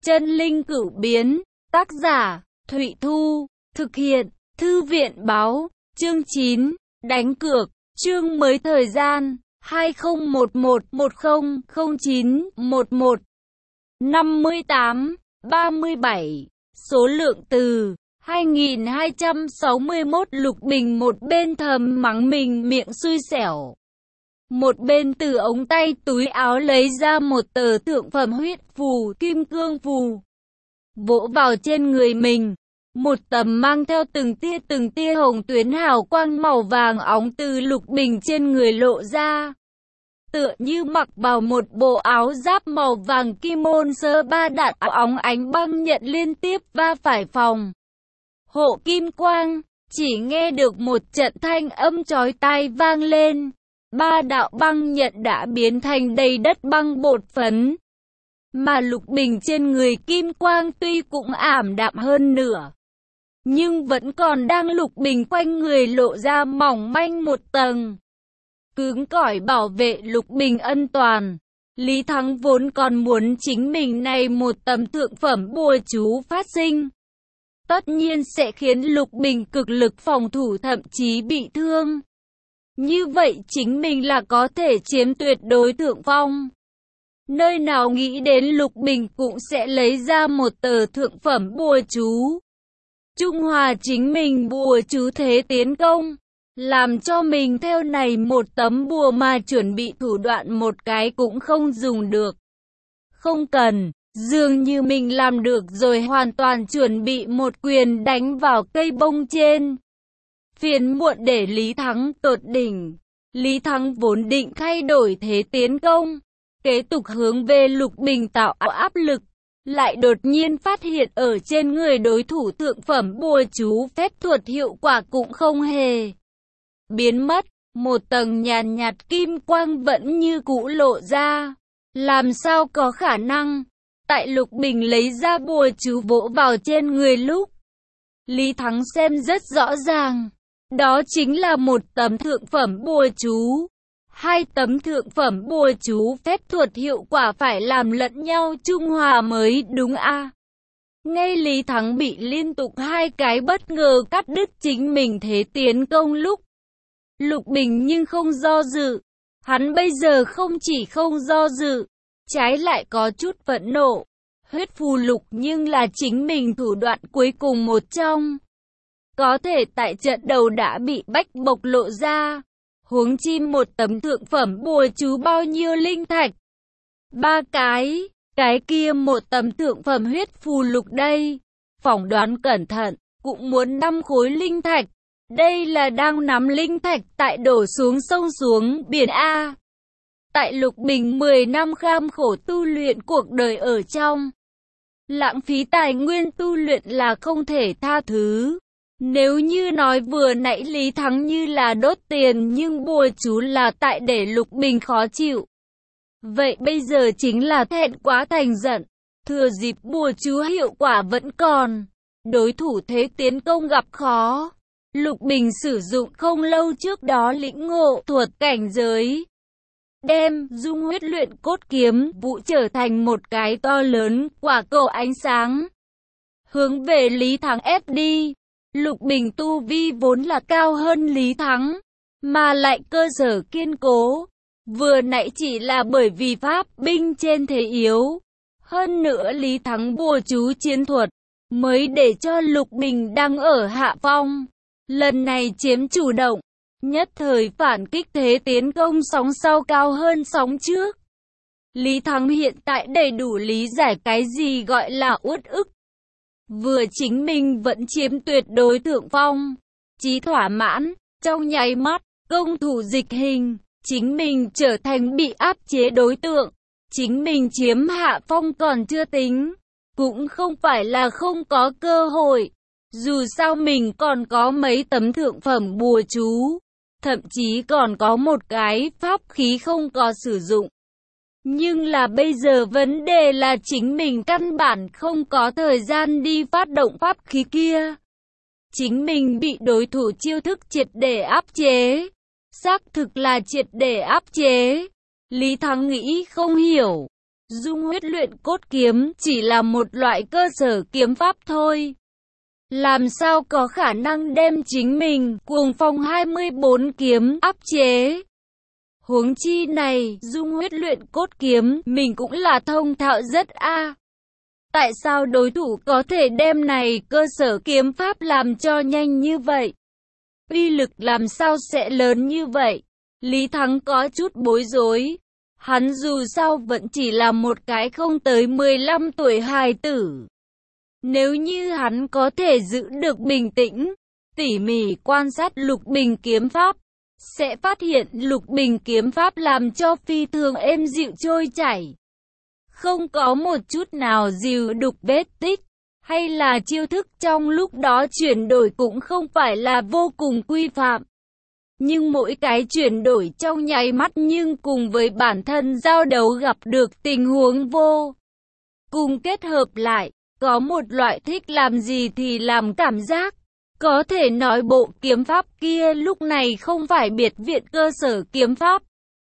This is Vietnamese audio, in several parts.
Chân linh cửu biến, tác giả, Thụy Thu, thực hiện, Thư viện báo, chương 9, đánh cược, chương mới thời gian, 2011-10-09-11, 58, 37, số lượng từ, 2261 Lục Bình một bên thầm mắng mình miệng xui xẻo. Một bên từ ống tay túi áo lấy ra một tờ thượng phẩm huyết phù, kim cương phù, vỗ vào trên người mình. Một tấm mang theo từng tia hồng tuyến hào quang màu vàng óng từ Lục Bình trên người lộ ra. Tựa như mặc vào một bộ áo giáp màu vàng kimon sơ ba đạn óng ánh băng nhận liên tiếp va phải phòng hộ kim quang, chỉ nghe được một trận thanh âm chói tai vang lên. Ba đạo băng nhận đã biến thành đầy đất băng bột phấn. Mà Lục Bình trên người kim quang tuy cũng ảm đạm hơn nửa, nhưng vẫn còn đang Lục Bình quanh người lộ ra mỏng manh một tầng, cứng cỏi bảo vệ Lục Bình ân toàn. Lý Thắng vốn còn muốn chính mình này một tấm thượng phẩm bùa chú phát sinh, tất nhiên sẽ khiến Lục Bình cực lực phòng thủ thậm chí bị thương. Như vậy chính mình là có thể chiếm tuyệt đối thượng phong. Nơi nào nghĩ đến Lục Bình cũng sẽ lấy ra một tờ thượng phẩm bùa chú, trung hòa chính mình bùa chú thế tiến công, làm cho mình theo này một tấm bùa mà chuẩn bị thủ đoạn một cái cũng không dùng được. Không cần, dường như mình làm được rồi, hoàn toàn chuẩn bị một quyền đánh vào cây bông trên. Phiền muộn để Lý Thắng tột đỉnh. Lý Thắng vốn định thay đổi thế tiến công, kế tục hướng về Lục Bình tạo áp lực, lại đột nhiên phát hiện ở trên người đối thủ thượng phẩm bùa chú phép thuật hiệu quả cũng không hề biến mất, một tầng nhàn nhạt kim quang vẫn như cũ lộ ra. Làm sao có khả năng? Tại Lục Bình lấy ra bùa chú vỗ vào trên người lúc, Lý Thắng xem rất rõ ràng, đó chính là một tấm thượng phẩm bùa chú. Hai tấm thượng phẩm bùa chú phép thuật hiệu quả phải làm lẫn nhau trung hòa mới đúng a. Ngay Lý Thắng bị liên tục hai cái bất ngờ cắt đứt chính mình thế tiến công lúc, Lục Bình nhưng không do dự. Hắn bây giờ không chỉ không do dự, trái lại có chút phẫn nộ. Huyết phù lục nhưng là chính mình thủ đoạn cuối cùng một trong, có thể tại trận đầu đã bị bách bộc lộ ra. Huống chi một tấm thượng phẩm bùa chú bao nhiêu linh thạch? 3 cái kia một tấm thượng phẩm huyết phù lục đây, phỏng đoán cẩn thận, cũng muốn 5 khối linh thạch. Đây là đang nắm linh thạch tại đổ xuống sông xuống biển A. Tại Lục Bình 10 năm kham khổ tu luyện cuộc đời ở trong, lãng phí tài nguyên tu luyện là không thể tha thứ. Nếu như nói vừa nãy Lý Thắng như là đốt tiền nhưng bùa chú là tại để Lục Bình khó chịu, vậy bây giờ chính là thẹn quá thành giận. Thừa dịp bùa chú hiệu quả vẫn còn, đối thủ thế tiến công gặp khó, Lục Bình sử dụng không lâu trước đó lĩnh ngộ thuật cảnh giới, đem dung huyết luyện cốt kiếm vũ trở thành một cái to lớn quả cầu ánh sáng, hướng về Lý Thắng ép đi. Lục Bình tu vi vốn là cao hơn Lý Thắng, mà lại cơ sở kiên cố. Vừa nãy chỉ là bởi vì pháp binh trên thế yếu, hơn nữa Lý Thắng bùa chú chiến thuật, mới để cho Lục Bình đang ở hạ phong. Lần này chiếm chủ động, nhất thời phản kích thế tiến công sóng sau cao hơn sóng trước. Lý Thắng hiện tại đầy đủ lý giải cái gì gọi là uất ức. Vừa chính mình vẫn chiếm tuyệt đối thượng phong, chí thỏa mãn, trong nháy mắt, công thủ dịch hình, chính mình trở thành bị áp chế đối tượng. Chính mình chiếm hạ phong còn chưa tính, cũng không phải là không có cơ hội. Dù sao mình còn có mấy tấm thượng phẩm bùa chú, thậm chí còn có một cái pháp khí không có sử dụng. Nhưng là bây giờ vấn đề là chính mình căn bản không có thời gian đi phát động pháp khí kia. Chính mình bị đối thủ chiêu thức triệt để áp chế. Xác thực là triệt để áp chế. Lý Thắng nghĩ không hiểu. Dung huyết luyện cốt kiếm chỉ là một loại cơ sở kiếm pháp thôi. Làm sao có khả năng đem chính mình, Cuồng Phong 24 kiếm, áp chế. Huống chi này, dung huyết luyện cốt kiếm, mình cũng là thông thạo rất a. Tại sao đối thủ có thể đem này cơ sở kiếm pháp làm cho nhanh như vậy? Uy lực làm sao sẽ lớn như vậy? Lý Thắng có chút bối rối. Hắn dù sao vẫn chỉ là một cái không tới 15 tuổi hài tử. Nếu như hắn có thể giữ được bình tĩnh, tỉ mỉ quan sát Lục Bình kiếm pháp, sẽ phát hiện Lục Bình kiếm pháp làm cho phi thường êm dịu trôi chảy. Không có một chút nào dìu đục vết tích, hay là chiêu thức trong lúc đó chuyển đổi cũng không phải là vô cùng quy phạm. Nhưng mỗi cái chuyển đổi trong nháy mắt nhưng cùng với bản thân giao đấu gặp được tình huống vô cùng kết hợp lại, có một loại thích làm gì thì làm cảm giác. Có thể nói bộ kiếm pháp kia lúc này không phải biệt viện cơ sở kiếm pháp,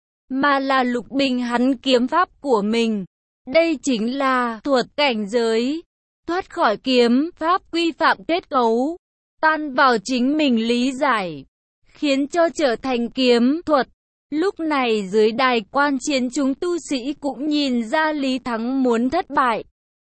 mà là Lục Bình hắn kiếm pháp của mình. Đây chính là thuật cảnh giới, thoát khỏi kiếm pháp quy phạm kết cấu, tan vào chính mình lý giải, khiến cho trở thành kiếm thuật. Lúc này dưới đài quan chiến chúng tu sĩ cũng nhìn ra Lý Thắng muốn thất bại.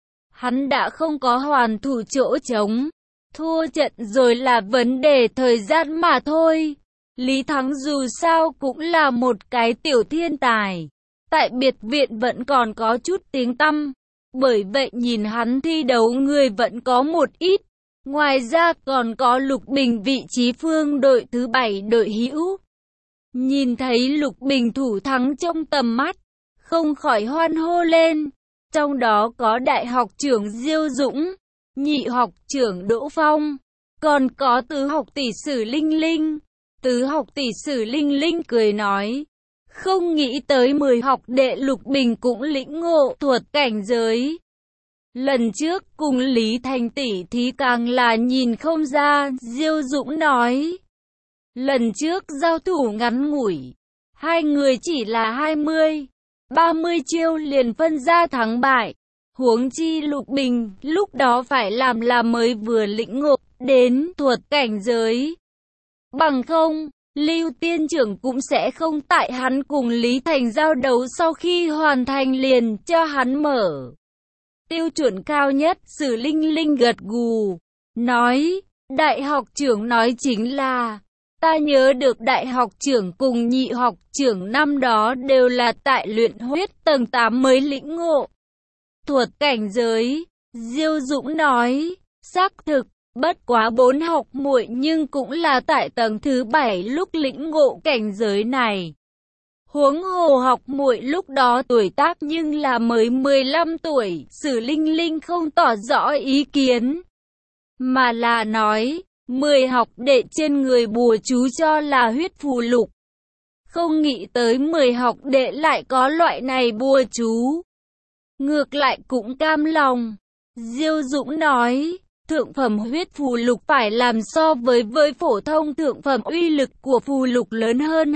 Hắn đã không có hoàn thủ chỗ trống, thua trận rồi là vấn đề thời gian mà thôi. Lý Thắng dù sao cũng là một cái tiểu thiên tài, tại biệt viện vẫn còn có chút tiếng tăm, bởi vậy nhìn hắn thi đấu người vẫn có một ít. Ngoài ra còn có Lục Bình vị trí phương đội thứ 7 đội hữu. Nhìn thấy Lục Bình thủ thắng trong tầm mắt, không khỏi hoan hô lên. Trong đó có đại học trưởng Diêu Dũng, nhị học trưởng Đỗ Phong, còn có tứ học tỷ sử Linh Linh. Tứ học tỷ sử Linh Linh cười nói, không nghĩ tới 10 học đệ Lục Bình cũng lĩnh ngộ thuật cảnh giới. Lần trước cùng Lý Thành tỷ thì càng là nhìn không ra, Diêu Dũng nói. Lần trước giao thủ ngắn ngủi, hai người chỉ là 20-30 chiêu liền phân ra thắng bại. Huống chi Lục Bình, lúc đó phải làm là mới vừa lĩnh ngộ đến thuật cảnh giới. Bằng không, Lưu Tiên trưởng cũng sẽ không tại hắn cùng Lý Thành giao đấu sau khi hoàn thành liền cho hắn mở tiêu chuẩn cao nhất. Sử Linh Linh gật gù, nói, đại học trưởng nói chính là, ta nhớ được đại học trưởng cùng nhị học trưởng năm đó đều là tại luyện huyết tầng 8 mới lĩnh ngộ thuật cảnh giới. Diêu Dũng nói, xác thực, bất quá 4 học muội nhưng cũng là tại tầng thứ 7 lúc lĩnh ngộ cảnh giới này. Huống hồ học muội lúc đó tuổi tác nhưng là mới 15 tuổi, Sử Linh Linh không tỏ rõ ý kiến, mà là nói, 10 học đệ trên người bùa chú cho là huyết phù lục. Không nghĩ tới 10 học đệ lại có loại này bùa chú. Ngược lại cũng cam lòng. Diêu Dũng nói, thượng phẩm huyết phù lục phải làm so với phổ thông thượng phẩm uy lực của phù lục lớn hơn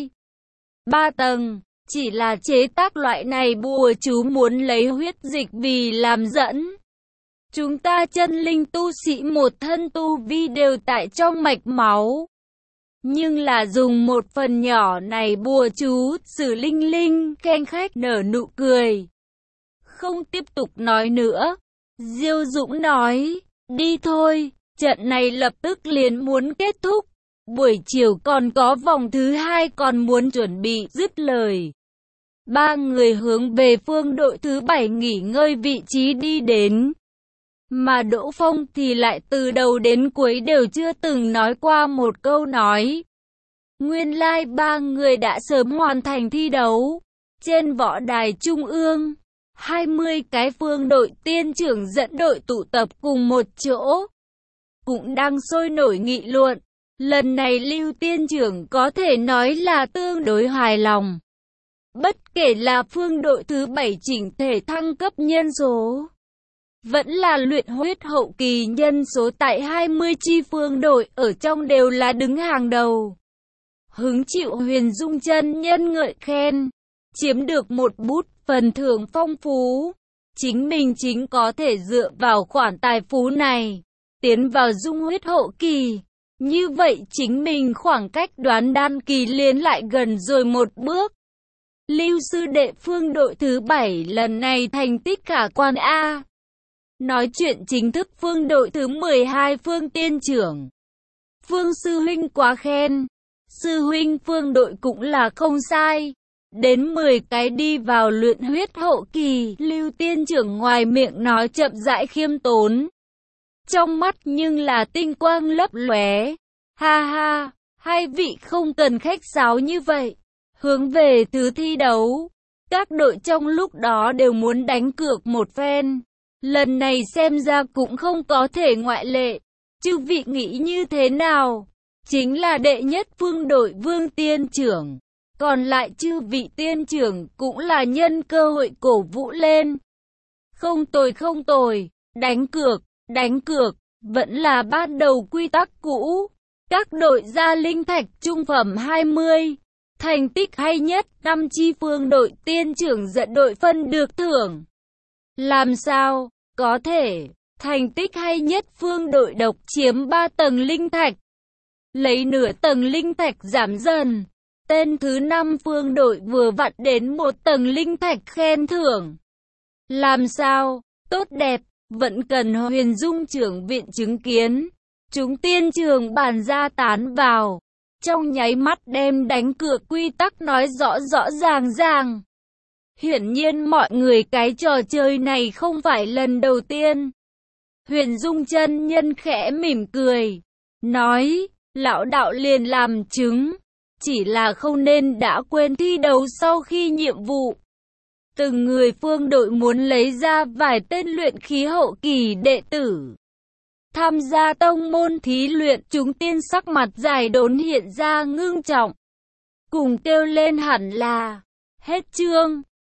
2-3 tầng. Chỉ là chế tác loại này bùa chú muốn lấy huyết dịch vì làm dẫn. Chúng ta chân linh tu sĩ một thân tu vi đều tại trong mạch máu. Nhưng là dùng một phần nhỏ này bùa chú, Sử Linh Linh khen khách nở nụ cười. Không tiếp tục nói nữa. Diêu Dũng nói, đi thôi, trận này lập tức liền muốn kết thúc. Buổi chiều còn có vòng thứ 2 còn muốn chuẩn bị. Dứt lời, ba người hướng về phương đội thứ 7 nghỉ ngơi vị trí đi đến. Mà Đỗ Phong thì lại từ đầu đến cuối đều chưa từng nói qua một câu nói. Nguyên lai ba người đã sớm hoàn thành thi đấu. Trên võ đài trung ương, 20 cái phương đội tiên trưởng dẫn đội tụ tập cùng một chỗ, cũng đang sôi nổi nghị luận. Lần này Lưu tiên trưởng có thể nói là tương đối hài lòng. Bất kể là phương đội thứ 7 chỉnh thể thăng cấp nhân số, vẫn là luyện huyết hậu kỳ nhân số tại 20 chi phương đội ở trong đều là đứng hàng đầu. Hứng chịu Huyền Dung chân nhân ngợi khen, chiếm được một bút phần thưởng phong phú. Chính mình chính có thể dựa vào khoản tài phú này, tiến vào dung huyết hậu kỳ. Như vậy chính mình khoảng cách đoán đan kỳ liền lại gần rồi một bước. Lưu sư đệ Phương đội thứ 7 lần này thành tích khả quan A. Nói chuyện chính thức Phương đội thứ 12 Phương tiên trưởng. Phương sư huynh quá khen. Sư huynh Phương đội cũng là không sai. Đến 10 cái đi vào luyện huyết hậu kỳ, Lưu tiên trưởng ngoài miệng nói chậm rãi khiêm tốn. Trong mắt nhưng là tinh quang lấp lóe. Ha ha, hai vị không cần khách sáo như vậy. Hướng về thứ thi đấu, các đội trong lúc đó đều muốn đánh cược một phen. Lần này xem ra cũng không có thể ngoại lệ. Chư vị nghĩ như thế nào? Chính là đệ nhất Phương đội Vương tiên trưởng. Còn lại chư vị tiên trưởng cũng là nhân cơ hội cổ vũ lên. Không tồi, đánh cược, vẫn là ban đầu quy tắc cũ. Các đội ra linh thạch trung phẩm 20. Thành tích hay nhất, 5 chi Phương đội tiên trưởng dẫn đội phân được thưởng. Làm sao? Có thể. Thành tích hay nhất Phương đội độc chiếm 3 tầng linh thạch. Lấy nửa tầng linh thạch giảm dần. Tên thứ 5 Phương đội vừa vặn đến 1 tầng linh thạch khen thưởng. Làm sao? Tốt đẹp, vẫn cần Huyền Dung trưởng viện chứng kiến. Chúng tiên trường bàn ra tán vào. Trong nháy mắt đem đánh cược quy tắc nói rõ ràng. Hiển nhiên mọi người cái trò chơi này không phải lần đầu tiên. Huyền Dung chân nhân khẽ mỉm cười. Nói, lão đạo liền làm chứng. Chỉ là không nên đã quên thi đấu sau khi nhiệm vụ. Từng người Phương đội muốn lấy ra vài tên luyện khí hậu kỳ đệ tử. Tham gia tông môn thí luyện, chúng tiên sắc mặt dài đốn hiện ra ngưng trọng. Cùng kêu lên hẳn là, hết chương.